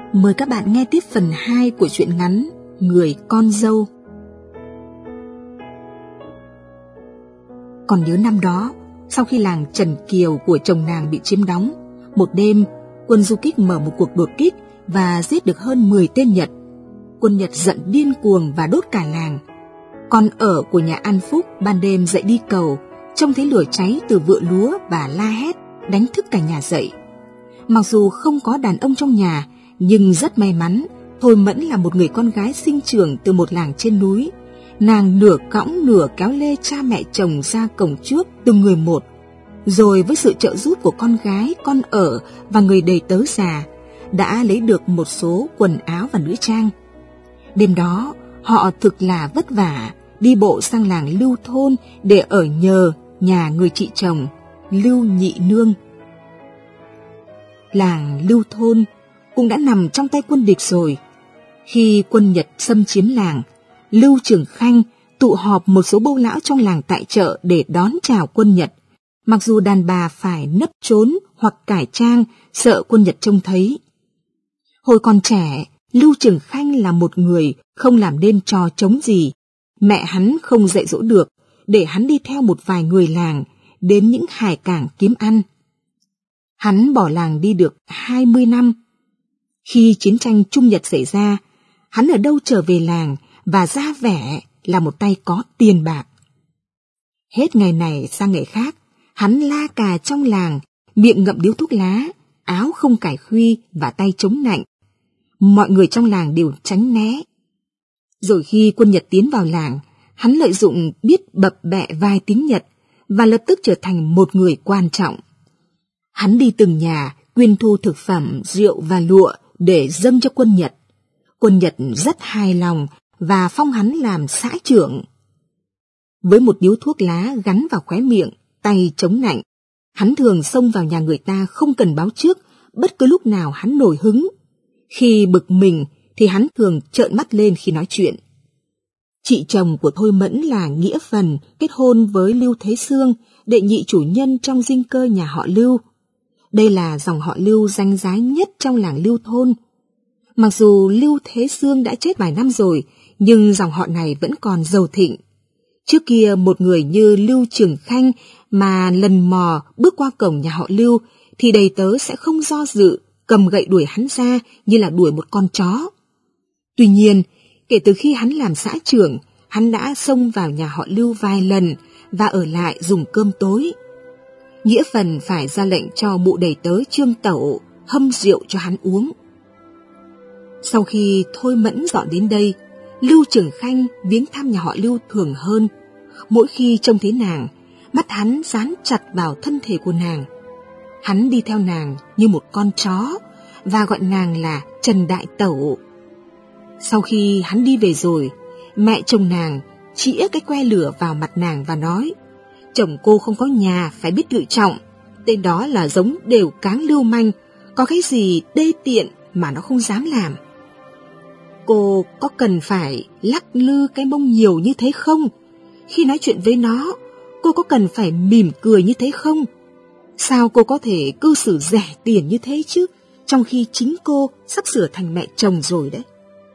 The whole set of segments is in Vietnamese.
Mời các bạn nghe tiếp phần 2 của truyện ngắn Người con dâu. Còn nhớ năm đó, sau khi làng Trần Kiều của chồng nàng bị chiếm đóng, một đêm, quân du kích mở một cuộc đột kích và giết được hơn 10 tên Nhật. Quân Nhật giận điên cuồng và đốt cả làng. Con ở của nhà An Phúc ban đêm dậy đi cầu, trông thấy lửa cháy từ vựa lúa và la hét, đánh thức cả nhà dậy. Mặc dù không có đàn ông trong nhà, nhưng rất may mắn, Thôi Mẫn là một người con gái sinh trưởng từ một làng trên núi. Nàng nửa cõng nửa kéo lê cha mẹ chồng ra cổng trước từng người một. Rồi với sự trợ giúp của con gái, con ở và người đầy tớ già, đã lấy được một số quần áo và nữ trang. Đêm đó, họ thực là vất vả, đi bộ sang làng Lưu Thôn để ở nhờ nhà người chị chồng, Lưu Nhị Nương. Làng Lưu Thôn cũng đã nằm trong tay quân địch rồi. Khi quân Nhật xâm chiếm làng, Lưu Trường Khanh tụ họp một số bâu lão trong làng tại chợ để đón chào quân Nhật. Mặc dù đàn bà phải nấp trốn hoặc cải trang, sợ quân Nhật trông thấy. Hồi còn trẻ, Lưu Trường Khanh là một người không làm nên trò trống gì. Mẹ hắn không dạy dỗ được, để hắn đi theo một vài người làng đến những hải cảng kiếm ăn. Hắn bỏ làng đi được 20 năm. Khi chiến tranh Trung Nhật xảy ra, hắn ở đâu trở về làng và ra vẻ là một tay có tiền bạc. Hết ngày này sang ngày khác, hắn la cà trong làng, miệng ngậm điếu thuốc lá, áo không cài khuy và tay chống nạnh. Mọi người trong làng đều tránh né. Rồi khi quân Nhật tiến vào làng, hắn lợi dụng biết bập bẹ vài tiếng Nhật và lập tức trở thành một người quan trọng. Hắn đi từng nhà quyên thu thực phẩm, rượu và lụa để dâng cho quân Nhật. Quân Nhật rất hài lòng và phong hắn làm xã trưởng. Với một điếu thuốc lá gắn vào khóe miệng, tay chống nạnh, hắn thường xông vào nhà người ta không cần báo trước, bất cứ lúc nào hắn nổi hứng. Khi bực mình thì hắn thường trợn mắt lên khi nói chuyện. Chị chồng của Thôi Mẫn là Nghĩa Phần kết hôn với Lưu Thế Xương, đệ nhị chủ nhân trong dinh cơ nhà họ Lưu. Đây là dòng họ Lưu danh giá nhất trong làng Lưu Thôn. Mặc dù Lưu Thế Xương đã chết vài năm rồi, nhưng dòng họ này vẫn còn giàu thịnh. Trước kia một người như Lưu Trường Khanh mà lần mò bước qua cổng nhà họ Lưu thì đầy tớ sẽ không do dự cầm gậy đuổi hắn ra như là đuổi một con chó. Tuy nhiên, kể từ khi hắn làm xã trưởng, hắn đã xông vào nhà họ Lưu vài lần và ở lại dùng cơm tối. Nghĩa Phần phải ra lệnh cho mụ đầy tớ Trương Tẩu hâm rượu cho hắn uống. Sau khi Thôi Mẫn dọn đến đây, Lưu Trường Khanh viếng thăm nhà họ Lưu thường hơn. Mỗi khi trông thấy nàng, mắt hắn dán chặt vào thân thể của nàng. Hắn đi theo nàng như một con chó và gọi nàng là Trần Đại Tẩu. Sau khi hắn đi về rồi, mẹ chồng nàng chĩa cái que lửa vào mặt nàng và nói: chồng cô không có nhà, phải biết lựa trọng. Tên đó là giống đều cáng lưu manh, có cái gì đê tiện mà nó không dám làm. Cô có cần phải lắc lư cái mông nhiều như thế không? Khi nói chuyện với nó, cô có cần phải mỉm cười như thế không? Sao cô có thể cư xử rẻ tiền như thế chứ, trong khi chính cô sắp sửa thành mẹ chồng rồi đấy.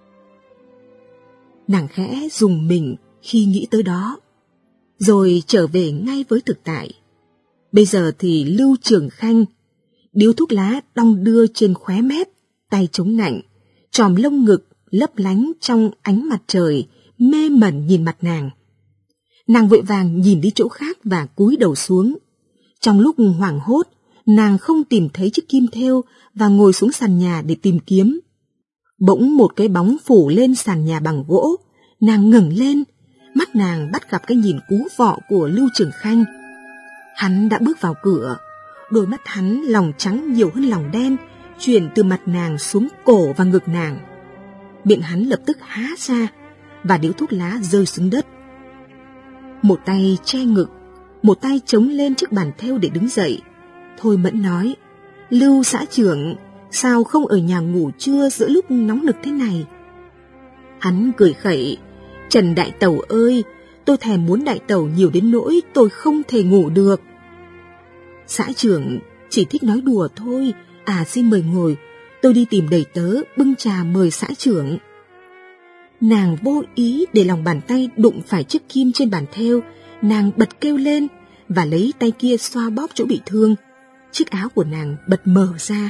Nàng khẽ rùng mình khi nghĩ tới đó, rồi trở về ngay với thực tại. Bây giờ thì Lưu Trường Khanh, điếu thuốc lá đong đưa trên khóe mép, tay chống nạnh, chòm lông ngực lấp lánh trong ánh mặt trời, mê mẩn nhìn mặt nàng. Nàng vội vàng nhìn đi chỗ khác và cúi đầu xuống. Trong lúc hoảng hốt, nàng không tìm thấy chiếc kim thêu và ngồi xuống sàn nhà để tìm kiếm. Bỗng một cái bóng phủ lên sàn nhà bằng gỗ, nàng ngẩng lên, mắt nàng bắt gặp cái nhìn cú vọ của Lưu Trường Khanh. Hắn đã bước vào cửa, đôi mắt hắn lòng trắng nhiều hơn lòng đen, chuyển từ mặt nàng xuống cổ và ngực nàng. Miệng hắn lập tức há ra và điếu thuốc lá rơi xuống đất. Một tay che ngực, một tay chống lên chiếc bàn thêu để đứng dậy. Thôi Mẫn nói: Lưu xã trưởng, sao không ở nhà ngủ trưa giữa lúc nóng nực thế này? Hắn cười khẩy: Trần Đại Tẩu ơi, tôi thèm muốn Đại Tẩu nhiều đến nỗi tôi không thể ngủ được. Xã trưởng chỉ thích nói đùa thôi, xin mời ngồi, tôi đi tìm đầy tớ bưng trà mời xã trưởng. Nàng vô ý để lòng bàn tay đụng phải chiếc kim trên bàn thêu, nàng bật kêu lên và lấy tay kia xoa bóp chỗ bị thương. Chiếc áo của nàng bật mở ra.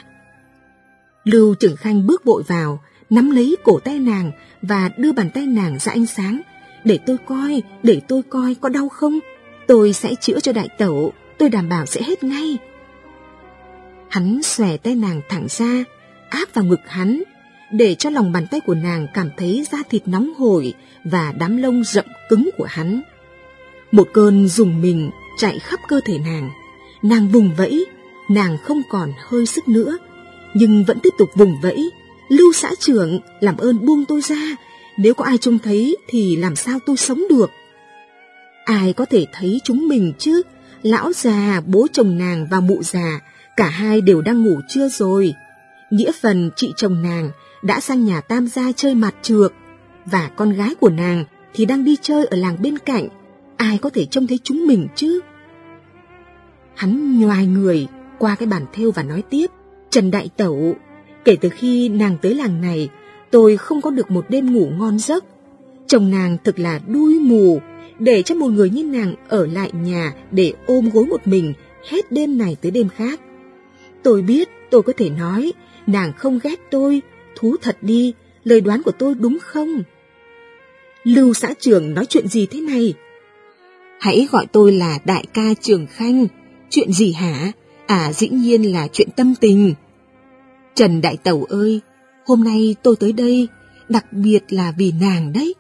Lưu Trưởng Khanh bước vội vào, nắm lấy cổ tay nàng và đưa bàn tay nàng ra ánh sáng. Để tôi coi có đau không? Tôi sẽ chữa cho đại tẩu, tôi đảm bảo sẽ hết ngay. Hắn xòe tay nàng thẳng ra, áp vào ngực hắn, để cho lòng bàn tay của nàng cảm thấy da thịt nóng hổi và đám lông rậm cứng của hắn. Một cơn rùng mình chạy khắp cơ thể nàng. Nàng vùng vẫy, nàng không còn hơi sức nữa, nhưng vẫn tiếp tục vùng vẫy. Lưu xã trưởng, làm ơn buông tôi ra, nếu có ai trông thấy thì làm sao tôi sống được? Ai có thể thấy chúng mình chứ? Lão già, bố chồng nàng và mụ già, cả hai đều đang ngủ trưa rồi. Nghĩa phần chị chồng nàng đã sang nhà Tam gia chơi mặt trược, và con gái của nàng thì đang đi chơi ở làng bên cạnh. Ai có thể trông thấy chúng mình chứ? Hắn nhoài người qua cái bàn thêu và nói tiếp: Trần đại tẩu, kể từ khi nàng tới làng này, tôi không có được một đêm ngủ ngon giấc. Chồng nàng thực là đuôi mù, để cho một người như nàng ở lại nhà để ôm gối một mình hết đêm này tới đêm khác. Tôi biết tôi có thể nói nàng không ghét tôi, thú thật đi, lời đoán của tôi đúng không? Lưu xã trưởng nói chuyện gì thế này? Hãy gọi tôi là đại ca Trường Khanh. Chuyện gì hả? À, dĩ nhiên là chuyện tâm tình. Trần đại tẩu ơi, hôm nay tôi tới đây đặc biệt là vì nàng đấy.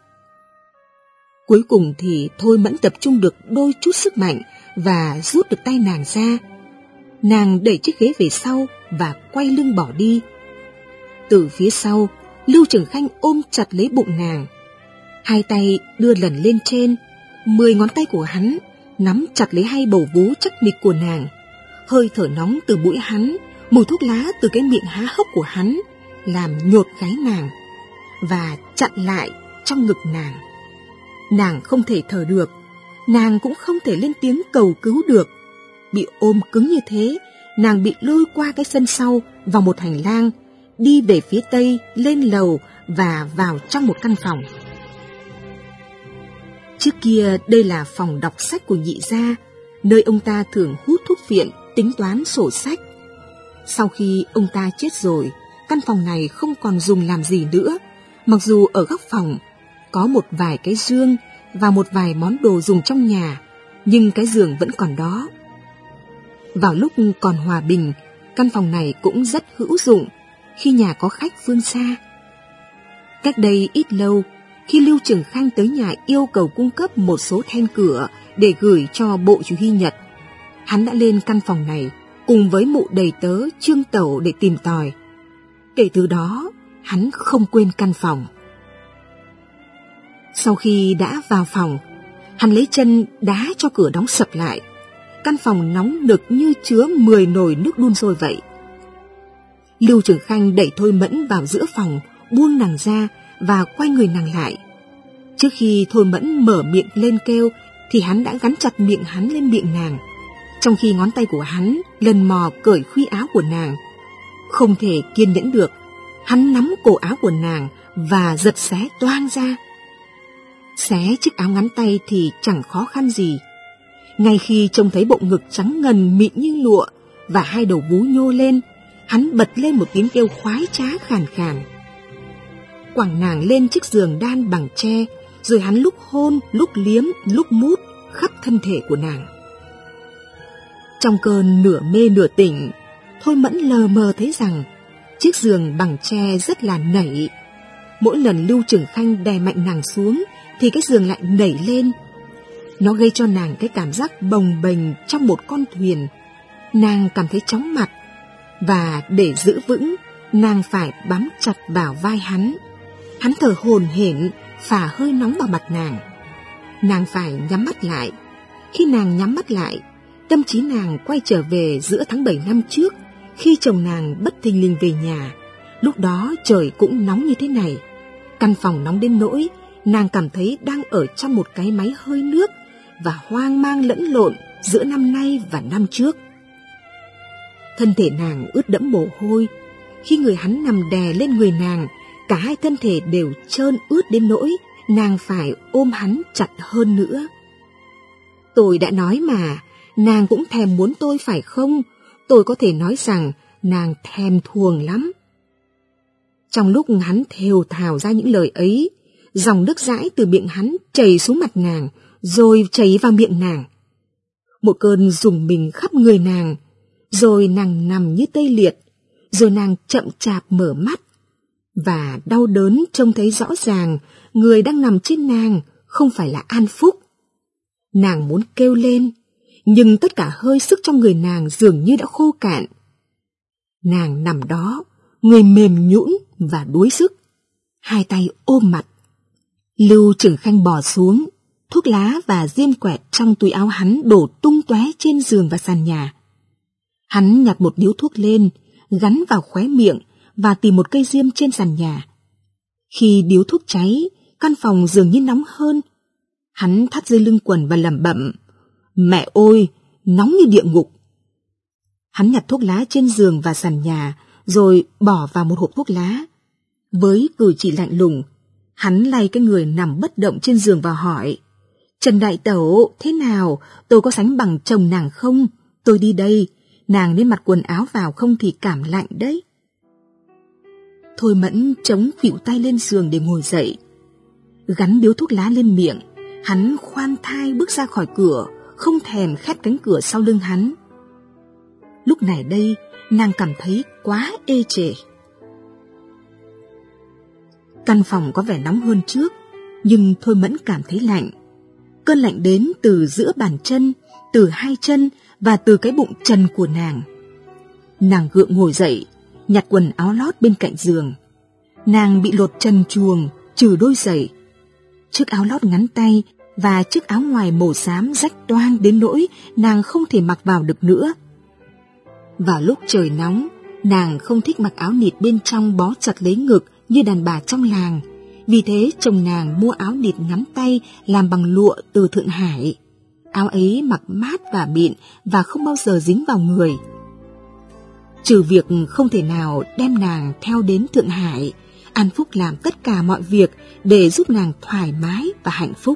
Cuối cùng thì Thôi Mẫn tập trung được đôi chút sức mạnh và rút được tay nàng ra. Nàng đẩy chiếc ghế về sau và quay lưng bỏ đi. Từ phía sau, Lưu Trường Khanh ôm chặt lấy bụng nàng. Hai tay đưa lần lên trên, 10 ngón tay của hắn nắm chặt lấy hai bầu vú chắc nịch của nàng. Hơi thở nóng từ mũi hắn, mùi thuốc lá từ cái miệng há hốc của hắn làm nhột gáy nàng và chặn lại trong ngực nàng. Nàng không thể thở được, nàng cũng không thể lên tiếng cầu cứu được. Bị ôm cứng như thế, nàng bị lôi qua cái sân sau vào một hành lang, đi về phía tây, lên lầu và vào trong một căn phòng. Trước kia đây là phòng đọc sách của nhị gia, nơi ông ta thường hút thuốc phiện, tính toán sổ sách. Sau khi ông ta chết rồi, căn phòng này không còn dùng làm gì nữa, mặc dù ở góc phòng có một vài cái giường và một vài món đồ dùng trong nhà, nhưng cái giường vẫn còn đó. Vào lúc còn hòa bình, căn phòng này cũng rất hữu dụng khi nhà có khách phương xa. Cách đây ít lâu, khi Lưu Trường Khanh tới nhà yêu cầu cung cấp một số then cửa để gửi cho bộ chỉ huy Nhật, hắn đã lên căn phòng này cùng với mụ đầy tớ Trương Tẩu để tìm tòi. Kể từ đó, hắn không quên căn phòng. Sau khi đã vào phòng, hắn lấy chân đá cho cửa đóng sập lại. Căn phòng nóng nực như chứa 10 nồi nước đun sôi vậy. Lưu Trường Khanh đẩy Thôi Mẫn vào giữa phòng, buông nàng ra và quay người nàng lại. Trước khi Thôi Mẫn mở miệng lên kêu thì hắn đã gắn chặt miệng hắn lên miệng nàng, trong khi ngón tay của hắn lần mò cởi khuy áo của nàng. Không thể kiên nhẫn được, hắn nắm cổ áo của nàng và giật xé toang ra. Xé chiếc áo ngắn tay thì chẳng khó khăn gì. Ngay khi trông thấy bộ ngực trắng ngần mịn như lụa và hai đầu vú nhô lên, hắn bật lên một tiếng kêu khoái trá khàn khàn. Quẳng nàng lên chiếc giường đan bằng tre, rồi hắn lúc hôn, lúc liếm, lúc mút khắp thân thể của nàng. Trong cơn nửa mê nửa tỉnh, Thôi Mẫn lờ mờ thấy rằng chiếc giường bằng tre rất là nảy. Mỗi lần Lưu Trường Khanh đè mạnh nàng xuống thì cái giường lại nảy lên. Nó gây cho nàng cái cảm giác bồng bềnh trong một con thuyền. Nàng cảm thấy chóng mặt, và để giữ vững, nàng phải bám chặt vào vai hắn. Hắn thở hổn hển, phả hơi nóng vào mặt nàng. Nàng phải nhắm mắt lại. Khi nàng nhắm mắt lại, tâm trí nàng quay trở về giữa tháng 7 năm trước, khi chồng nàng bất thình lình về nhà. Lúc đó trời cũng nóng như thế này. Căn phòng nóng đến nỗi nàng cảm thấy đang ở trong một cái máy hơi nước và hoang mang lẫn lộn giữa năm nay và năm trước. Thân thể nàng ướt đẫm mồ hôi, Khi người hắn nằm đè lên người nàng, cả hai thân thể đều trơn ướt đến nỗi nàng phải ôm hắn chặt hơn nữa. Tôi đã nói mà, nàng cũng thèm muốn tôi phải không? Tôi có thể nói rằng nàng thèm thuồng lắm. Trong lúc hắn thều thào ra những lời ấy, dòng nước dãi từ miệng hắn chảy xuống mặt nàng, rồi chảy vào miệng nàng. Một cơn rùng mình khắp người nàng, rồi nàng nằm như tê liệt, rồi nàng chậm chạp mở mắt. Và đau đớn trông thấy rõ ràng, người đang nằm trên nàng không phải là An Phúc. Nàng muốn kêu lên, nhưng tất cả hơi sức trong người nàng dường như đã khô cạn. Nàng nằm đó, người mềm nhũn và đuối sức, hai tay ôm mặt. Lưu Trường Khanh bò xuống, thuốc lá và diêm quẹt trong túi áo hắn đổ tung tóe trên giường và sàn nhà. Hắn nhặt một điếu thuốc lên, gắn vào khóe miệng và tìm một cây diêm trên sàn nhà. Khi điếu thuốc cháy, căn phòng dường như nóng hơn. Hắn thắt dây lưng quần và lẩm bẩm: "Mẹ ơi, nóng như địa ngục." Hắn nhặt thuốc lá trên giường và sàn nhà, rồi bỏ vào một hộp thuốc lá. Với cử chỉ lạnh lùng, hắn lay cái người nằm bất động trên giường và hỏi: "Trần đại tẩu, thế nào? Tôi có sánh bằng chồng nàng không? Tôi đi đây, nàng nên mặc quần áo vào không thì cảm lạnh đấy." Thôi Mẫn chống khuỷu tay lên giường để ngồi dậy. Gắn điếu thuốc lá lên miệng, hắn khoan thai bước ra khỏi cửa, không thèm khép cánh cửa sau lưng hắn. Lúc này đây, nàng cảm thấy quá ê chề. Căn phòng có vẻ nóng hơn trước, nhưng Thôi Mẫn cảm thấy lạnh. Cơn lạnh đến từ giữa bàn chân, từ hai chân và từ cái bụng trần của nàng. Nàng gượng ngồi dậy, nhặt quần áo lót bên cạnh giường. Nàng bị lột trần truồng, trừ đôi giày. Chiếc áo lót ngắn tay và chiếc áo ngoài màu xám rách toang đến nỗi nàng không thể mặc vào được nữa. Vào lúc trời nóng, nàng không thích mặc áo nịt bên trong bó chặt lấy ngực như đàn bà trong làng. Vì thế chồng nàng mua áo nịt ngắn tay làm bằng lụa từ Thượng Hải. Áo ấy mặc mát và mịn và không bao giờ dính vào người. Trừ việc không thể nào đem nàng theo đến Thượng Hải, An Phúc làm tất cả mọi việc để giúp nàng thoải mái và hạnh phúc.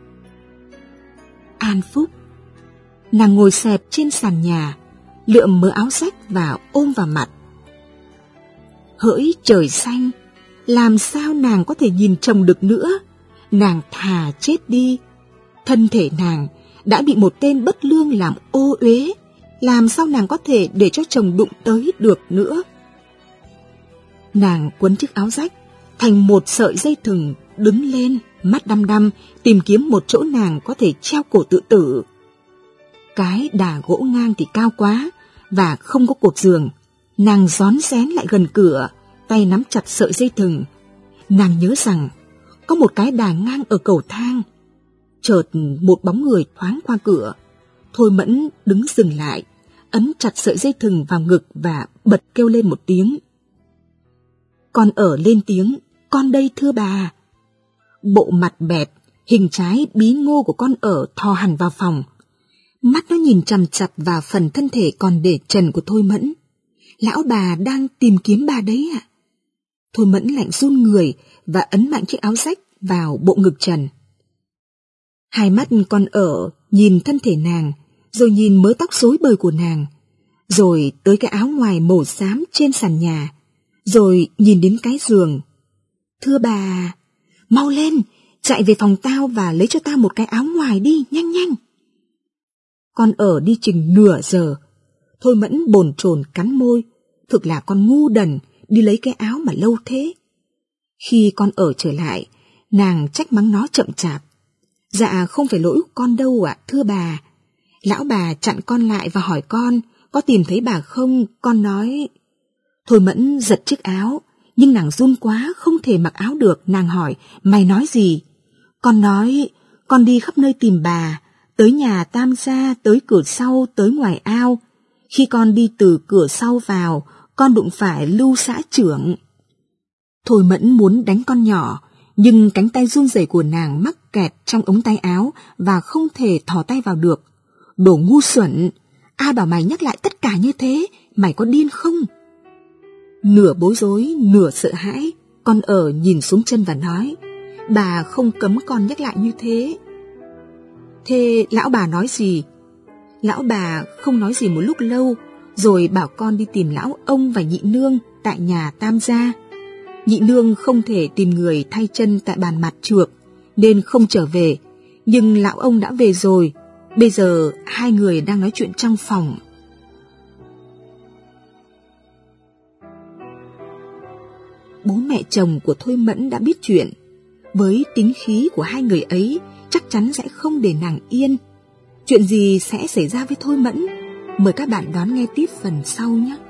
An Phúc. Nàng ngồi xẹp trên sàn nhà, lượm mớ áo rách và ôm vào mặt. Hỡi trời xanh, làm sao nàng có thể nhìn chồng được nữa? Nàng thà chết đi. Thân thể nàng đã bị một tên bất lương làm ô uế, làm sao nàng có thể để cho chồng đụng tới được nữa? Nàng quấn chiếc áo rách thành một sợi dây thừng, đứng lên, mắt đăm đăm tìm kiếm một chỗ nàng có thể treo cổ tự tử. Cái đà gỗ ngang thì cao quá và không có cột giường. Nàng rón rén lại gần cửa, tay nắm chặt sợi dây thừng. Nàng nhớ rằng có một cái đà ngang ở cầu thang. Chợt một bóng người thoáng qua cửa. Thôi Mẫn đứng dừng lại, ấn chặt sợi dây thừng vào ngực và bật kêu lên một tiếng. Con ở lên tiếng, con đây thưa bà. Bộ mặt bẹp, hình trái bí ngô của con ở thò hẳn vào phòng. Mắt nó nhìn chằm chằm vào phần thân thể còn để trần của Thôi Mẫn. Lão bà đang tìm kiếm bà đấy ạ. Thôi Mẫn lạnh run người và ấn mạnh chiếc áo rách vào bộ ngực trần. Hai mắt con ở nhìn thân thể nàng, rồi nhìn mớ tóc rối bời của nàng, rồi tới cái áo ngoài màu xám trên sàn nhà, rồi nhìn đến cái giường. Thưa bà, mau lên, chạy về phòng tao và lấy cho tao một cái áo ngoài đi, nhanh nhanh. Con ở đi chừng nửa giờ. Thôi Mẫn bồn chồn cắn môi. Thực là con ngu đần, đi lấy cái áo mà lâu thế. Khi con ở trở lại, nàng trách mắng nó chậm chạp. Dạ không phải lỗi con đâu ạ, thưa bà. Lão bà chặn con lại và hỏi con có tìm thấy bà không. Con nói... Thôi Mẫn giật chiếc áo, nhưng nàng run quá không thể mặc áo được. Nàng hỏi, mày nói gì? Con nói, con đi khắp nơi tìm bà, tới nhà Tam gia, tới cửa sau, tới ngoài ao. Khi con đi từ cửa sau vào, con đụng phải Lưu xã trưởng. Thôi Mẫn muốn đánh con nhỏ, nhưng cánh tay run rẩy của nàng mắc kẹt trong ống tay áo và không thể thò tay vào được. Đồ ngu xuẩn, ai bảo mày nhắc lại tất cả như thế, mày có điên không? Nửa bối rối, nửa sợ hãi, con ở nhìn xuống chân và nói, bà không cấm con nhắc lại như thế. Thế lão bà nói gì? Lão bà không nói gì một lúc lâu, rồi bảo con đi tìm lão ông và nhị nương tại nhà Tam gia. Nhị nương không thể tìm người thay chân tại bàn mặt trược, nên không trở về, nhưng lão ông đã về rồi. Bây giờ hai người đang nói chuyện trong phòng. Bố mẹ chồng của Thôi Mẫn đã biết chuyện. Với tính khí của hai người ấy, chắc chắn sẽ không để nàng yên. Chuyện gì sẽ xảy ra với Thôi Mẫn? Mời các bạn đón nghe tiếp phần sau nhé.